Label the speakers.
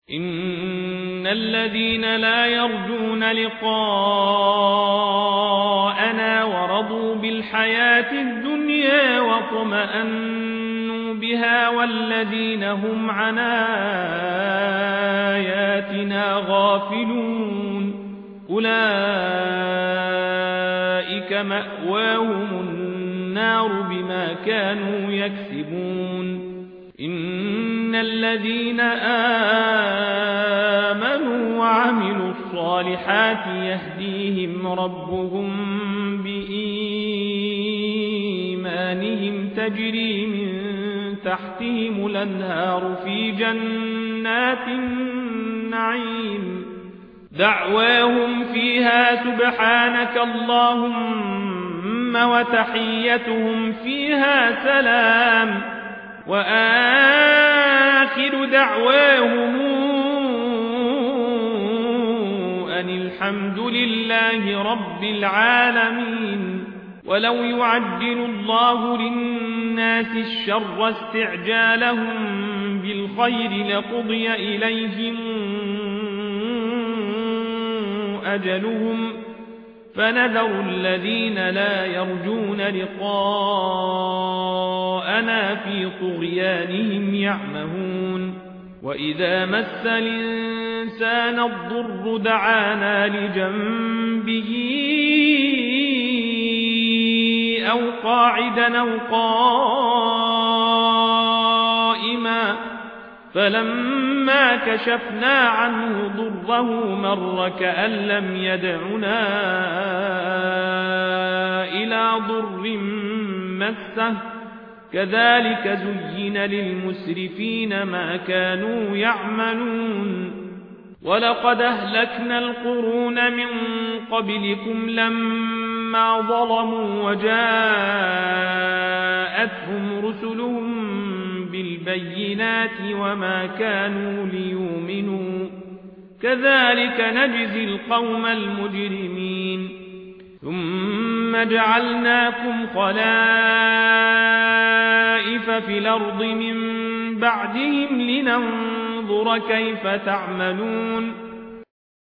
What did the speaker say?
Speaker 1: إن الذين لا يرجون لقاءنا ورضوا بالحياة الدنيا واطمأنوا بها والذين هم عن آياتنا غافلون أولئك مأواهم النار بما كانوا يكسبون إن الذين آمنوا وعملوا الصالحات يهديهم ربهم بإيمانهم تجري من تحتهم الأنهار في جنات النعيم دعواهم فيها سبحانك اللهم وتحيتهم فيها سلام وآخر دعواهم أن الحمد لله رب العالمين. ولو يعجل الله للناس الشر استعجالهم بالخير لقضي إليهم أجلهم فنذر الذين لا يرجون لقاءنا في طغيانهم يعمهون وإذا مس الإنسان الضر دعانا لجنبه أو قاعدا أو قائما فلما كشفنا عنه ضره مر كأن لم يدعنا إلى ضر مسه كذلك زين للمسرفين ما كانوا يعملون ولقد أهلكنا القرون من قبلكم لما ظلموا وجاءتهم رسلهم بالبينات وما كانوا ليؤمنوا كذلك نجزي القوم المجرمين ثم جعلناكم خلائف في الأرض من بعدهم لننظر كيف تعملون